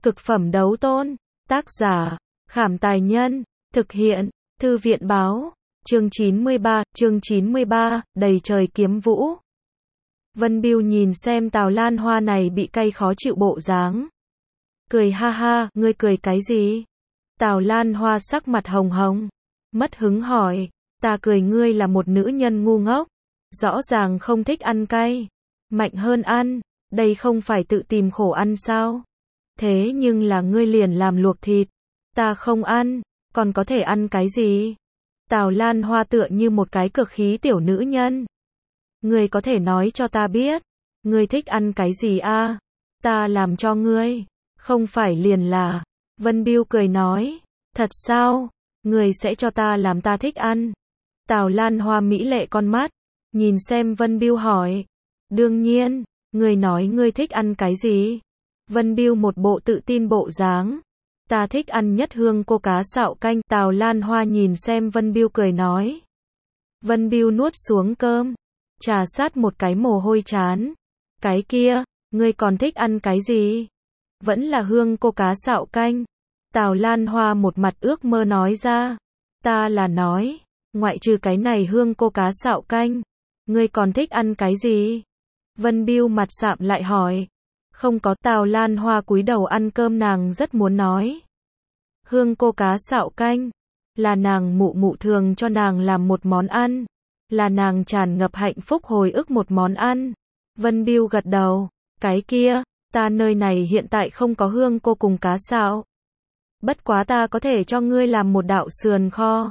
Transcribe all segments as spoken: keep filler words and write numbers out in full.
Cực phẩm đấu tôn. Tác giả, Khảm Tài Nhân. Thực hiện, Thư viện Báo. Chương chín mươi ba, chương chín mươi ba, đầy trời kiếm vũ. Vân Biêu nhìn xem Tào Lan Hoa này bị cay khó chịu bộ dáng. Cười ha ha, ngươi cười cái gì? Tào Lan Hoa sắc mặt hồng hồng. Mất hứng hỏi, ta cười ngươi là một nữ nhân ngu ngốc. Rõ ràng không thích ăn cay. Mạnh hơn ăn, đây không phải tự tìm khổ ăn sao? Thế nhưng là ngươi liền làm luộc thịt. Ta không ăn, còn có thể ăn cái gì? Tào Lan Hoa tựa như một cái cực khí tiểu nữ nhân. Ngươi có thể nói cho ta biết, ngươi thích ăn cái gì a? À? Ta làm cho ngươi. Không phải liền là. Vân Biêu cười nói, thật sao? Ngươi sẽ cho ta làm ta thích ăn. Tào Lan Hoa mỹ lệ con mắt, nhìn xem Vân Biêu hỏi. Đương nhiên, ngươi nói ngươi thích ăn cái gì? Vân Biêu một bộ tự tin bộ dáng. Ta thích ăn nhất hương cô cá xạo canh. Tào Lan Hoa nhìn xem Vân Biêu cười nói. Vân Biêu nuốt xuống cơm, trà sát một cái mồ hôi chán. Cái kia, ngươi còn thích ăn cái gì? Vẫn là hương cô cá xạo canh. Tào Lan Hoa một mặt ước mơ nói ra. Ta là nói, ngoại trừ cái này hương cô cá xạo canh, ngươi còn thích ăn cái gì? Vân Biêu mặt sạm lại hỏi. Không có. Tào Lan Hoa cúi đầu ăn cơm, nàng rất muốn nói. Hương cô cá xạo canh là nàng mụ mụ thường cho nàng làm một món ăn, là nàng tràn ngập hạnh phúc hồi ức một món ăn. Vân Biêu gật đầu. Cái kia, ta nơi này hiện tại không có hương cô cùng cá xạo. Bất quá ta có thể cho ngươi làm một đạo sườn kho.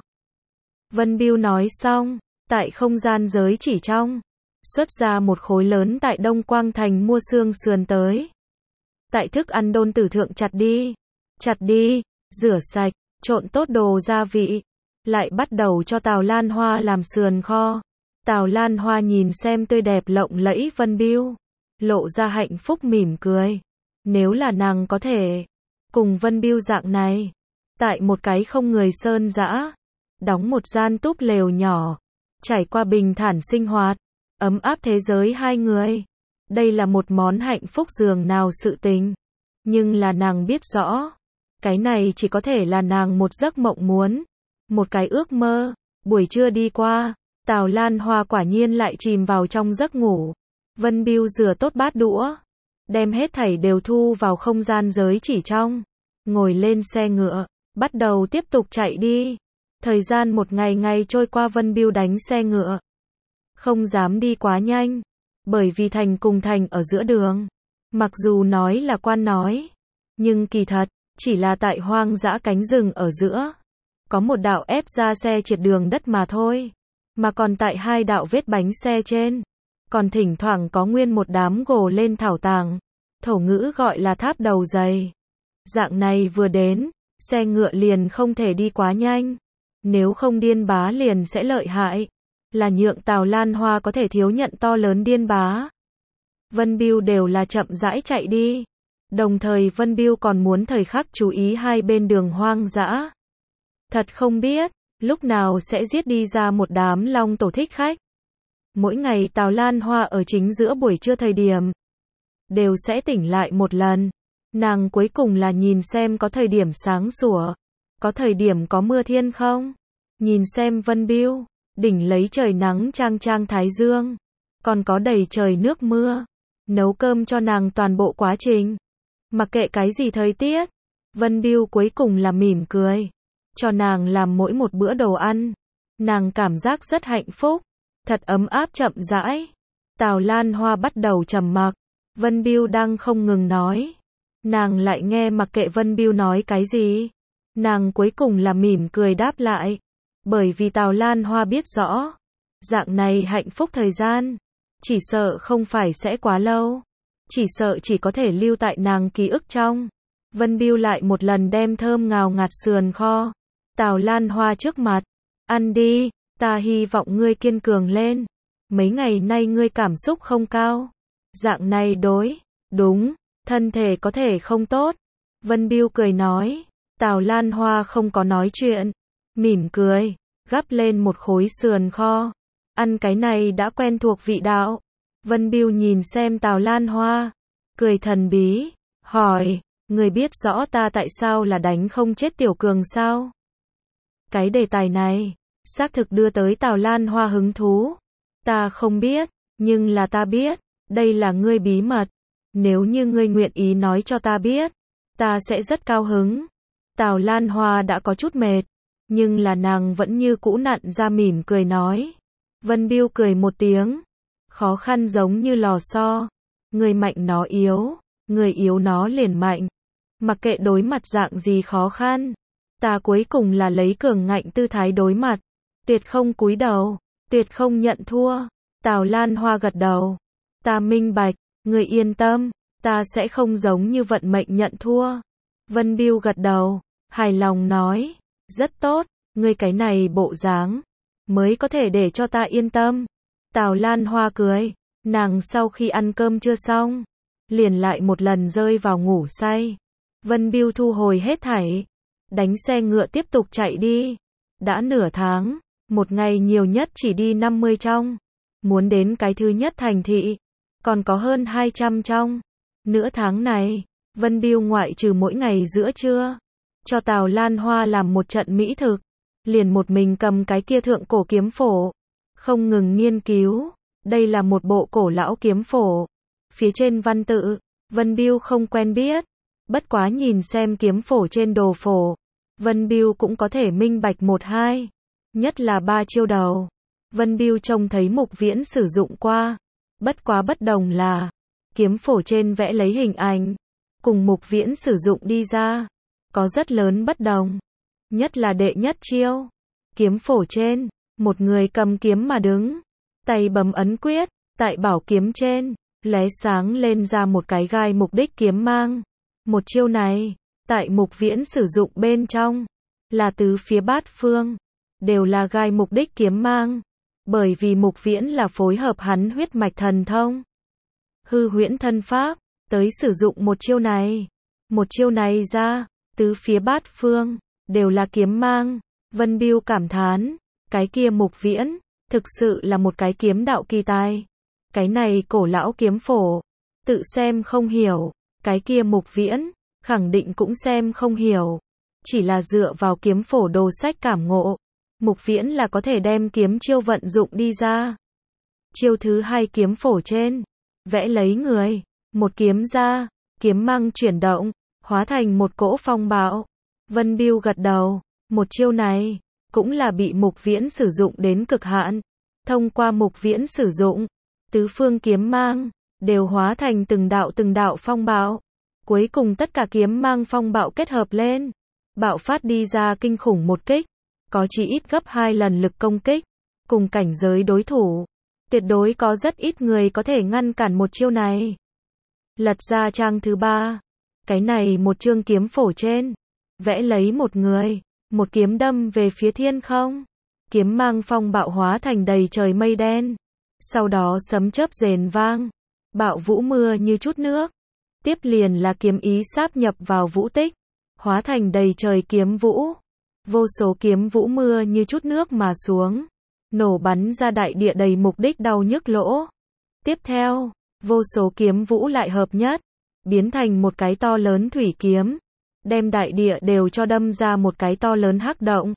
Vân Biêu nói xong, tại không gian giới chỉ trong, xuất ra một khối lớn tại Đông Quang Thành mua xương sườn tới. Tại thức ăn đôn tử thượng chặt đi, chặt đi, rửa sạch, trộn tốt đồ gia vị, lại bắt đầu cho Tào Lan Hoa làm sườn kho. Tào Lan Hoa nhìn xem tươi đẹp lộng lẫy Vân Biêu, lộ ra hạnh phúc mỉm cười. Nếu là nàng có thể cùng Vân Biêu dạng này, tại một cái không người sơn dã, đóng một gian túp lều nhỏ, trải qua bình thản sinh hoạt, ấm áp thế giới hai người. Đây là một món hạnh phúc dường nào sự tình. Nhưng là nàng biết rõ, cái này chỉ có thể là nàng một giấc mộng muốn, một cái ước mơ. Buổi trưa đi qua, Tào Lan Hoa quả nhiên lại chìm vào trong giấc ngủ. Vân Biêu rửa tốt bát đũa, đem hết thảy đều thu vào không gian giới chỉ trong, ngồi lên xe ngựa, bắt đầu tiếp tục chạy đi. Thời gian một ngày ngày trôi qua, Vân Biêu đánh xe ngựa, không dám đi quá nhanh, bởi vì thành cùng thành ở giữa đường. Mặc dù nói là quan nói, nhưng kỳ thật, chỉ là tại hoang dã cánh rừng ở giữa. Có một đạo ép ra xe triệt đường đất mà thôi. Mà còn tại hai đạo vết bánh xe trên, còn thỉnh thoảng có nguyên một đám gồ lên thảo tàng. Thổ ngữ gọi là tháp đầu dày. Dạng này vừa đến, xe ngựa liền không thể đi quá nhanh. Nếu không điên bá liền sẽ lợi hại. Là nhượng Tào Lan Hoa có thể thiếu nhận to lớn điên bá. Vân Biêu đều là chậm rãi chạy đi. Đồng thời Vân Biêu còn muốn thời khắc chú ý hai bên đường hoang dã. Thật không biết, lúc nào sẽ giết đi ra một đám long tổ thích khách. Mỗi ngày Tào Lan Hoa ở chính giữa buổi trưa thời điểm, đều sẽ tỉnh lại một lần. Nàng cuối cùng là nhìn xem có thời điểm sáng sủa, có thời điểm có mưa thiên không. Nhìn xem Vân Biêu, đỉnh lấy trời nắng trang trang thái dương, còn có đầy trời nước mưa. Nấu cơm cho nàng toàn bộ quá trình. Mặc kệ cái gì thời tiết, Vân Biêu cuối cùng là mỉm cười. Cho nàng làm mỗi một bữa đồ ăn. Nàng cảm giác rất hạnh phúc. Thật ấm áp chậm rãi. Tào Lan Hoa bắt đầu trầm mặc. Vân Biêu đang không ngừng nói. Nàng lại nghe mặc kệ Vân Biêu nói cái gì. Nàng cuối cùng là mỉm cười đáp lại. Bởi vì Tào Lan Hoa biết rõ, dạng này hạnh phúc thời gian, chỉ sợ không phải sẽ quá lâu. Chỉ sợ chỉ có thể lưu tại nàng ký ức trong. Vân Biêu lại một lần đem thơm ngào ngạt sườn kho Tào Lan Hoa trước mặt. Ăn đi, ta hy vọng ngươi kiên cường lên. Mấy ngày nay ngươi cảm xúc không cao. Dạng này đối, đúng, thân thể có thể không tốt. Vân Biêu cười nói. Tào Lan Hoa không có nói chuyện. Mỉm cười, gắp lên một khối sườn kho. Ăn cái này đã quen thuộc vị đạo. Vân Biêu nhìn xem Tào Lan Hoa, cười thần bí, hỏi, Ngươi biết rõ ta tại sao là đánh không chết Tiểu Cường sao? Cái đề tài này, xác thực đưa tới Tào Lan Hoa hứng thú. Ta không biết, nhưng là ta biết, đây là ngươi bí mật. Nếu như ngươi nguyện ý nói cho ta biết, ta sẽ rất cao hứng. Tào Lan Hoa đã có chút mệt, nhưng là nàng vẫn như cũ nặn ra mỉm cười nói. Vân Biêu cười một tiếng, khó khăn giống như lò xo. Người mạnh nó yếu, người yếu nó liền mạnh. Mặc kệ đối mặt dạng gì khó khăn, ta cuối cùng là lấy cường ngạnh tư thái đối mặt. Tuyệt không cúi đầu, tuyệt không nhận thua. Tào Lan Hoa gật đầu. Ta minh bạch, người yên tâm, ta sẽ không giống như vận mệnh nhận thua. Vân Biêu gật đầu, hài lòng nói. Rất tốt, ngươi cái này bộ dáng mới có thể để cho ta yên tâm. Tào Lan Hoa cười, nàng sau khi ăn cơm chưa xong, liền lại một lần rơi vào ngủ say. Vân Biêu thu hồi hết thảy, đánh xe ngựa tiếp tục chạy đi. Đã nửa tháng, một ngày nhiều nhất chỉ đi năm mươi trong. Muốn đến cái thứ nhất thành thị, còn có hơn hai trăm trong. Nửa tháng này, Vân Biêu ngoại trừ mỗi ngày giữa trưa, cho Tào Lan Hoa làm một trận mỹ thực, liền một mình cầm cái kia thượng cổ kiếm phổ, không ngừng nghiên cứu. Đây là một bộ cổ lão kiếm phổ. Phía trên văn tự, Vân Biêu không quen biết. Bất quá nhìn xem kiếm phổ trên đồ phổ, Vân Biêu cũng có thể minh bạch một hai. Nhất là ba chiêu đầu. Vân Biêu trông thấy Mục Viễn sử dụng qua. Bất quá bất đồng là, kiếm phổ trên vẽ lấy hình ảnh, cùng Mục Viễn sử dụng đi ra, có rất lớn bất đồng. Nhất là đệ nhất chiêu. Kiếm phổ trên, một người cầm kiếm mà đứng, tay bấm ấn quyết, tại bảo kiếm trên, lóe sáng lên ra một cái gai mục đích kiếm mang. Một chiêu này, tại Mục Viễn sử dụng bên trong, là tứ phía bát phương, đều là gai mục đích kiếm mang. Bởi vì Mục Viễn là phối hợp hắn huyết mạch thần thông, hư huyễn thân pháp, tới sử dụng một chiêu này. Một chiêu này ra, tứ phía bát phương, đều là kiếm mang. Vân Biêu cảm thán, cái kia Mục Viễn, thực sự là một cái kiếm đạo kỳ tài. Cái này cổ lão kiếm phổ, tự xem không hiểu, cái kia Mục Viễn, khẳng định cũng xem không hiểu. Chỉ là dựa vào kiếm phổ đồ sách cảm ngộ, Mục Viễn là có thể đem kiếm chiêu vận dụng đi ra. Chiêu thứ hai kiếm phổ trên, vẽ lấy người, một kiếm ra, kiếm mang chuyển động, hóa thành một cỗ phong bạo. Vân Biêu gật đầu, một chiêu này, cũng là bị Mục Viễn sử dụng đến cực hạn. Thông qua Mục Viễn sử dụng, tứ phương kiếm mang, đều hóa thành từng đạo từng đạo phong bạo. Cuối cùng tất cả kiếm mang phong bạo kết hợp lên, bạo phát đi ra kinh khủng một kích, có chỉ ít gấp hai lần lực công kích. Cùng cảnh giới đối thủ, tuyệt đối có rất ít người có thể ngăn cản một chiêu này. Lật ra trang thứ ba, cái này một chương kiếm phổ trên, vẽ lấy một người, một kiếm đâm về phía thiên không. Kiếm mang phong bạo hóa thành đầy trời mây đen. Sau đó sấm chớp rền vang, bạo vũ mưa như chút nước. Tiếp liền là kiếm ý sáp nhập vào vũ tích, hóa thành đầy trời kiếm vũ. Vô số kiếm vũ mưa như chút nước mà xuống, nổ bắn ra đại địa đầy mục đích đau nhức lỗ. Tiếp theo, vô số kiếm vũ lại hợp nhất, biến thành một cái to lớn thủy kiếm, đem đại địa đều cho đâm ra một cái to lớn hắc động.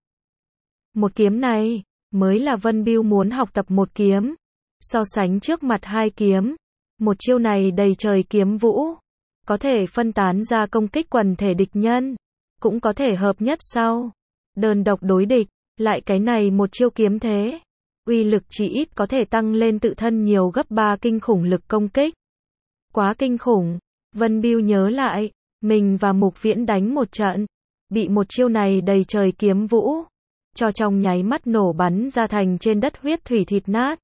Một kiếm này, mới là Vân Biêu muốn học tập một kiếm. So sánh trước mặt hai kiếm, một chiêu này đầy trời kiếm vũ, có thể phân tán ra công kích quần thể địch nhân, cũng có thể hợp nhất sau, đơn độc đối địch. Lại cái này một chiêu kiếm thế, uy lực chỉ ít có thể tăng lên tự thân nhiều gấp ba kinh khủng lực công kích. Quá kinh khủng. Vân Biêu nhớ lại, mình và Mục Viễn đánh một trận, bị một chiêu này đầy trời kiếm vũ, cho trong nháy mắt nổ bắn ra thành trên đất huyết thủy thịt nát.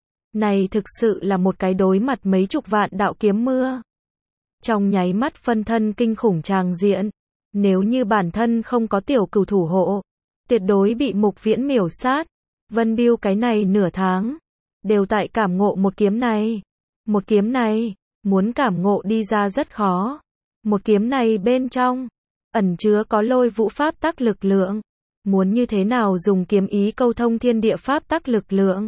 Này thực sự là một cái đối mặt mấy chục vạn đạo kiếm mưa. Trong nháy mắt phân thân kinh khủng tràng diện, nếu như bản thân không có tiểu cửu thủ hộ, tuyệt đối bị Mục Viễn miểu sát. Vân Biêu cái này nửa tháng, đều tại cảm ngộ một kiếm này. Một kiếm này, muốn cảm ngộ đi ra rất khó. Một kiếm này bên trong, ẩn chứa có lôi vũ pháp tắc lực lượng. Muốn như thế nào dùng kiếm ý câu thông thiên địa pháp tắc lực lượng,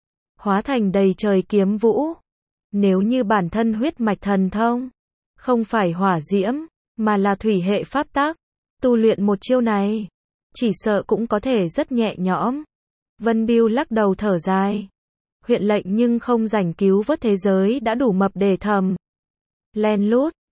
hóa thành đầy trời kiếm vũ. Nếu như bản thân huyết mạch thần thông, không phải hỏa diễm, mà là thủy hệ pháp tắc. Tu luyện một chiêu này, chỉ sợ cũng có thể rất nhẹ nhõm. Vân Bưu lắc đầu thở dài. Huyện lệnh nhưng không rảnh cứu vớt thế giới đã đủ mập để thầm. Len lút,